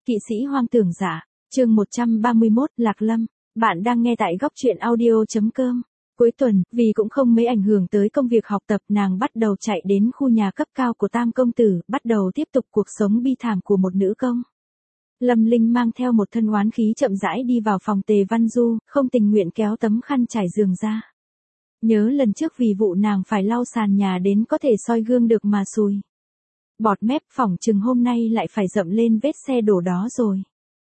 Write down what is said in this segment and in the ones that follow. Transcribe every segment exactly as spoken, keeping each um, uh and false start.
Kỵ sĩ hoang tưởng giả, chương một trăm ba mươi mốt, Lạc Lâm. Bạn đang nghe tại góc truyện audio.com. Cuối tuần, vì cũng không mấy ảnh hưởng tới công việc học tập, nàng bắt đầu chạy đến khu nhà cấp cao của Tam công tử, bắt đầu tiếp tục cuộc sống bi thảm của một nữ công. Lâm Linh mang theo một thân oán khí chậm rãi đi vào phòng Tề Văn Du, không tình nguyện kéo tấm khăn trải giường ra. Nhớ lần trước vì vụ nàng phải lau sàn nhà đến có thể soi gương được mà xùi bọt mép, phỏng chừng hôm nay lại phải dậm lên vết xe đổ đó rồi.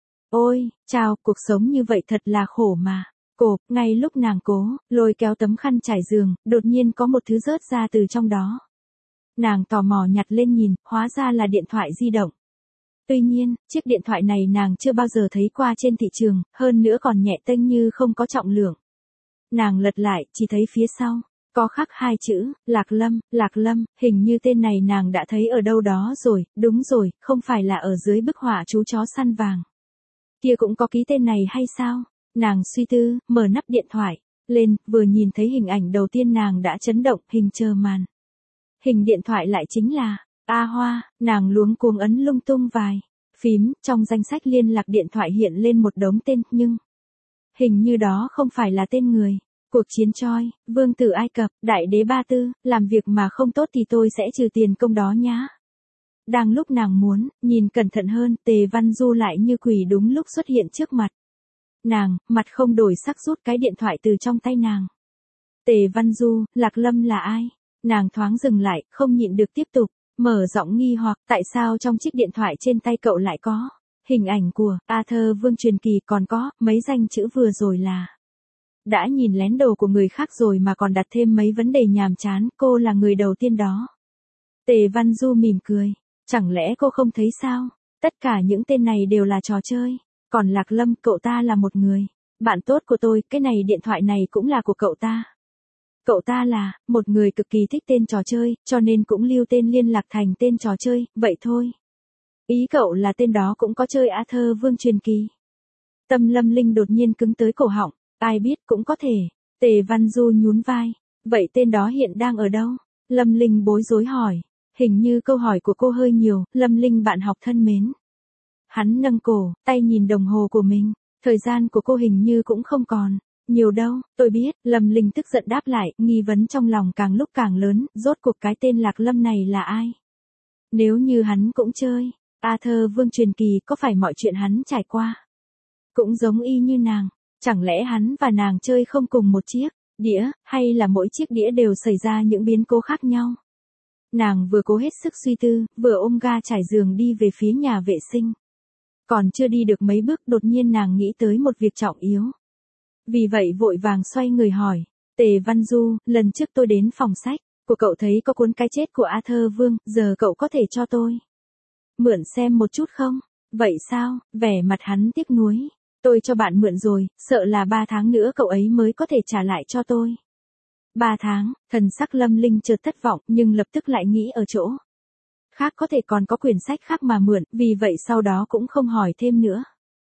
Ôi, chao, cuộc sống như vậy thật là khổ mà. Cộp, ngay lúc nàng cố lôi kéo tấm khăn trải giường, đột nhiên có một thứ rớt ra từ trong đó. Nàng tò mò nhặt lên nhìn, hóa ra là điện thoại di động. Tuy nhiên, chiếc điện thoại này nàng chưa bao giờ thấy qua trên thị trường, hơn nữa còn nhẹ tênh như không có trọng lượng. Nàng lật lại, chỉ thấy phía sau có khắc hai chữ, Lạc Lâm, Lạc Lâm, hình như tên này nàng đã thấy ở đâu đó rồi, đúng rồi, không phải là ở dưới bức họa chú chó săn vàng. Kia cũng có ký tên này hay sao? Nàng suy tư, mở nắp điện thoại lên, vừa nhìn thấy hình ảnh đầu tiên nàng đã chấn động, hình chờ màn. Hình điện thoại lại chính là A Hoa, nàng luống cuống ấn lung tung vài phím, trong danh sách liên lạc điện thoại hiện lên một đống tên, nhưng hình như đó không phải là tên người. Cuộc chiến Choi, vương tử Ai Cập, đại đế Ba Tư, làm việc mà không tốt thì tôi sẽ trừ tiền công đó nhá. Đang lúc nàng muốn nhìn cẩn thận hơn, Tề Văn Du lại như quỷ đúng lúc xuất hiện trước mặt. Nàng, mặt không đổi sắc rút cái điện thoại từ trong tay nàng. Tề Văn Du, Lạc Lâm là ai? Nàng thoáng dừng lại, không nhịn được tiếp tục, mở giọng nghi hoặc, tại sao trong chiếc điện thoại trên tay cậu lại có hình ảnh của Arthur Vương truyền kỳ, còn có mấy danh chữ vừa rồi là. Đã nhìn lén đồ của người khác rồi mà còn đặt thêm mấy vấn đề nhàm chán, cô là người đầu tiên đó. Tề Văn Du mỉm cười, chẳng lẽ cô không thấy sao? Tất cả những tên này đều là trò chơi. Còn Lạc Lâm, cậu ta là một người bạn tốt của tôi, cái này điện thoại này cũng là của cậu ta. Cậu ta là một người cực kỳ thích tên trò chơi, cho nên cũng lưu tên liên lạc thành tên trò chơi, vậy thôi. Ý cậu là tên đó cũng có chơi Arthur Vương truyền kỳ. Tâm Lâm Linh đột nhiên cứng tới cổ họng, ai biết cũng có thể. Tề Văn Du nhún vai, vậy tên đó hiện đang ở đâu? Lâm Linh bối rối hỏi, hình như câu hỏi của cô hơi nhiều, Lâm Linh bạn học thân mến. Hắn nâng cổ, tay nhìn đồng hồ của mình, thời gian của cô hình như cũng không còn nhiều đâu. Tôi biết, Lâm Linh tức giận đáp lại, nghi vấn trong lòng càng lúc càng lớn, rốt cuộc cái tên Lạc Lâm này là ai? Nếu như hắn cũng chơi Arthur Vương truyền kỳ, có phải mọi chuyện hắn trải qua cũng giống y như nàng? Chẳng lẽ hắn và nàng chơi không cùng một chiếc đĩa, hay là mỗi chiếc đĩa đều xảy ra những biến cố khác nhau? Nàng vừa cố hết sức suy tư, vừa ôm ga trải giường đi về phía nhà vệ sinh. Còn chưa đi được mấy bước, đột nhiên nàng nghĩ tới một việc trọng yếu. Vì vậy vội vàng xoay người hỏi, Tề Văn Du, lần trước tôi đến phòng sách của cậu thấy có cuốn Cái chết của Arthur Vương, giờ cậu có thể cho tôi mượn xem một chút không? Vậy sao? Vẻ mặt hắn tiếc nuối. Tôi cho bạn mượn rồi, sợ là ba tháng nữa cậu ấy mới có thể trả lại cho tôi. Ba tháng, thần sắc Lâm Linh chợt thất vọng, nhưng lập tức lại nghĩ ở chỗ khác có thể còn có quyển sách khác mà mượn, vì vậy sau đó cũng không hỏi thêm nữa.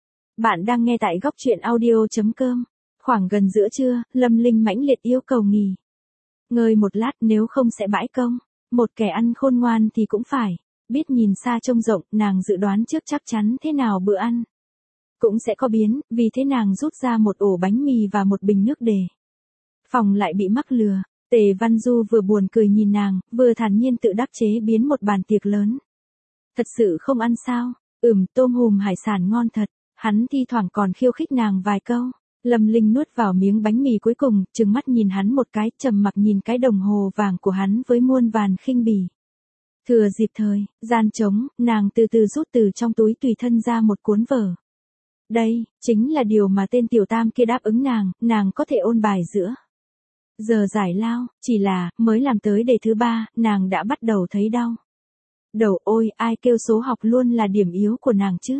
Bạn đang nghe tại góc truyện audio.com. Khoảng gần giữa trưa, Lâm Linh mãnh liệt yêu cầu nghỉ ngơi một lát, nếu không sẽ bãi công. Một kẻ ăn khôn ngoan thì cũng phải biết nhìn xa trông rộng, nàng dự đoán trước chắc chắn thế nào bữa ăn cũng sẽ có biến, vì thế nàng rút ra một ổ bánh mì và một bình nước để phòng lại bị mắc lừa. Tề Văn Du vừa buồn cười nhìn nàng, vừa thản nhiên tự đắc chế biến một bàn tiệc lớn. Thật sự không ăn sao? Ừm, tôm hùm hải sản ngon thật. Hắn thi thoảng còn khiêu khích nàng vài câu. Lâm Linh nuốt vào miếng bánh mì cuối cùng, trừng mắt nhìn hắn một cái, trầm mặc nhìn cái đồng hồ vàng của hắn với muôn vàn khinh bỉ. Thừa dịp thời gian trống, nàng từ từ rút từ trong túi tùy thân ra một cuốn vở. Đây chính là điều mà tên tiểu tam kia đáp ứng nàng, nàng có thể ôn bài giữa giờ giải lao, chỉ là mới làm tới đề thứ ba, nàng đã bắt đầu thấy đau đầu. Ôi, ai kêu số học luôn là điểm yếu của nàng chứ?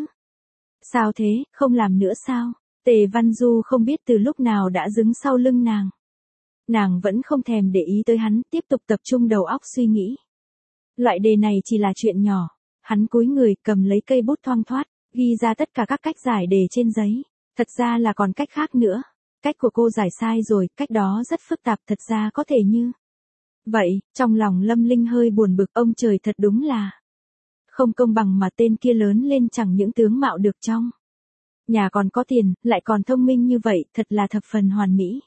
Sao thế, không làm nữa sao? Tề Văn Du không biết từ lúc nào đã đứng sau lưng nàng. Nàng vẫn không thèm để ý tới hắn, tiếp tục tập trung đầu óc suy nghĩ. Loại đề này chỉ là chuyện nhỏ. Hắn cúi người, cầm lấy cây bút thoang thoát, ghi ra tất cả các cách giải đề trên giấy. Thật ra là còn cách khác nữa. Cách của cô giải sai rồi, cách đó rất phức tạp, thật ra có thể như vậy. Trong lòng Lâm Linh hơi buồn bực, ông trời thật đúng là Không công bằng mà tên kia lớn lên chẳng những tướng mạo được trong nhà còn có tiền, lại còn thông minh như vậy, thật là thập phần hoàn mỹ.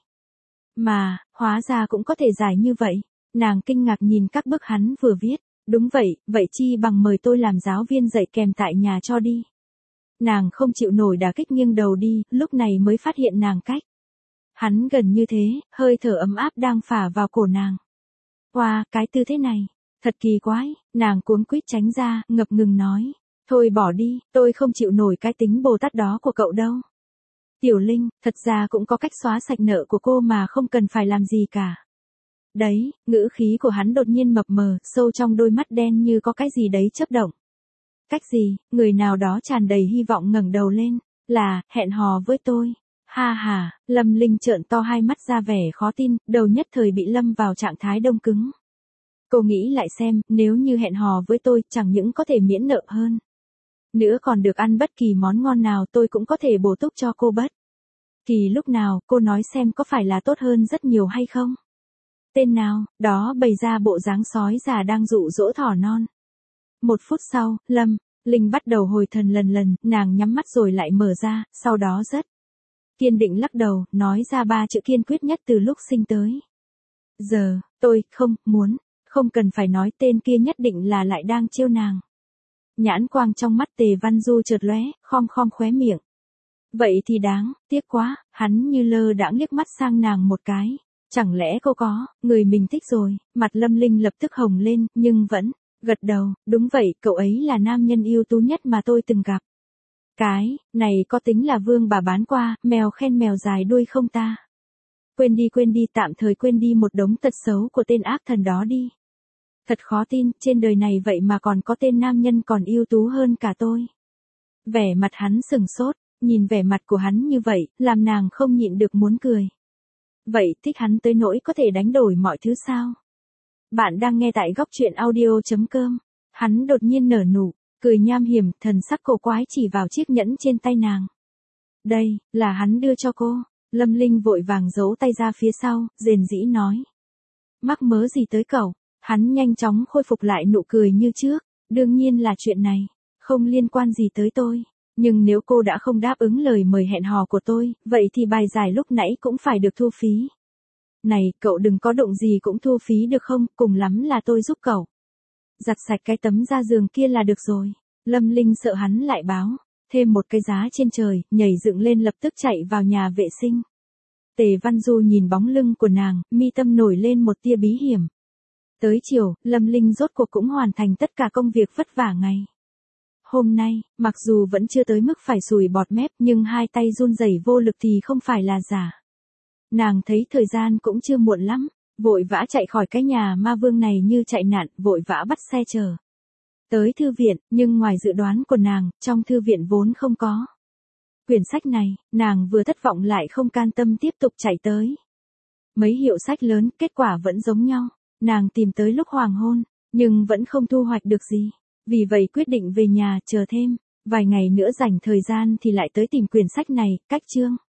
Mà, hóa ra cũng có thể giải như vậy. Nàng kinh ngạc nhìn các bức hắn vừa viết. Đúng vậy, vậy chi bằng mời tôi làm giáo viên dạy kèm tại nhà cho đi. Nàng không chịu nổi đả kích nghiêng đầu đi, lúc này mới phát hiện nàng cách hắn gần như thế, hơi thở ấm áp đang phả vào cổ nàng. Wow, cái tư thế này, thật kỳ quái, nàng cuống quýt tránh ra, ngập ngừng nói. Thôi bỏ đi, tôi không chịu nổi cái tính Bồ Tát đó của cậu đâu. Tiểu Linh, thật ra cũng có cách xóa sạch nợ của cô mà không cần phải làm gì cả. Đấy, ngữ khí của hắn đột nhiên mập mờ, sâu trong đôi mắt đen như có cái gì đấy chớp động. Cách gì, người nào đó tràn đầy hy vọng ngẩng đầu lên, là, hẹn hò với tôi. Ha ha, Lâm Linh trợn to hai mắt ra vẻ khó tin, đầu nhất thời bị lâm vào trạng thái đông cứng. Cô nghĩ lại xem, nếu như hẹn hò với tôi, chẳng những có thể miễn nợ hơn. Nữa còn được ăn bất kỳ món ngon nào tôi cũng có thể bổ túc cho cô bất kỳ lúc nào, cô nói xem có phải là tốt hơn rất nhiều hay không? Tên nào, đó bày ra bộ dáng sói già đang dụ dỗ thỏ non. Một phút sau, Lâm Linh bắt đầu hồi thần lần lần, nàng nhắm mắt rồi lại mở ra, sau đó rất kiên định lắc đầu, nói ra ba chữ kiên quyết nhất từ lúc sinh tới giờ, tôi không muốn, không cần phải nói, tên kia nhất định là lại đang trêu nàng. Nhãn quang trong mắt Tề Văn Du chợt lóe, khom khom khóe miệng. Vậy thì đáng tiếc quá, hắn như lơ đãng liếc mắt sang nàng một cái. Chẳng lẽ cô có người mình thích rồi? Mặt Lâm Linh lập tức hồng lên, nhưng vẫn gật đầu. Đúng vậy, cậu ấy là nam nhân ưu tú nhất mà tôi từng gặp. Cái này có tính là vương bà bán qua, mèo khen mèo dài đuôi không ta? Quên đi quên đi, tạm thời quên đi một đống tật xấu của tên ác thần đó đi. Thật khó tin, trên đời này vậy mà còn có tên nam nhân còn ưu tú hơn cả tôi. Vẻ mặt hắn sừng sốt, nhìn vẻ mặt của hắn như vậy, làm nàng không nhịn được muốn cười. Vậy thích hắn tới nỗi có thể đánh đổi mọi thứ sao? Bạn đang nghe tại góc truyện audio chấm com. Hắn đột nhiên nở nụ, cười nham hiểm, thần sắc cổ quái chỉ vào chiếc nhẫn trên tay nàng. Đây, là hắn đưa cho cô. Lâm Linh vội vàng giấu tay ra phía sau, rền rĩ nói. Mắc mớ gì tới cậu? Hắn nhanh chóng khôi phục lại nụ cười như trước. Đương nhiên là chuyện này, không liên quan gì tới tôi. Nhưng nếu cô đã không đáp ứng lời mời hẹn hò của tôi, vậy thì bài giải lúc nãy cũng phải được thu phí. Này, cậu đừng có động gì cũng thu phí được không, cùng lắm là tôi giúp cậu giặt sạch cái tấm da giường kia là được rồi. Lâm Linh sợ hắn lại báo thêm một cái giá trên trời, nhảy dựng lên lập tức chạy vào nhà vệ sinh. Tề Văn Du nhìn bóng lưng của nàng, mi tâm nổi lên một tia bí hiểm. Tới chiều, Lâm Linh rốt cuộc cũng hoàn thành tất cả công việc vất vả ngày hôm nay, mặc dù vẫn chưa tới mức phải sùi bọt mép, nhưng hai tay run rẩy vô lực thì không phải là giả. Nàng thấy thời gian cũng chưa muộn lắm, vội vã chạy khỏi cái nhà ma vương này như chạy nạn, vội vã bắt xe chờ tới thư viện, nhưng ngoài dự đoán của nàng, trong thư viện vốn không có quyển sách này, nàng vừa thất vọng lại không can tâm tiếp tục chạy tới mấy hiệu sách lớn, kết quả vẫn giống nhau. Nàng tìm tới lúc hoàng hôn, nhưng vẫn không thu hoạch được gì. Vì vậy quyết định về nhà chờ thêm vài ngày nữa, rảnh thời gian thì lại tới tìm quyển sách này. Cách chương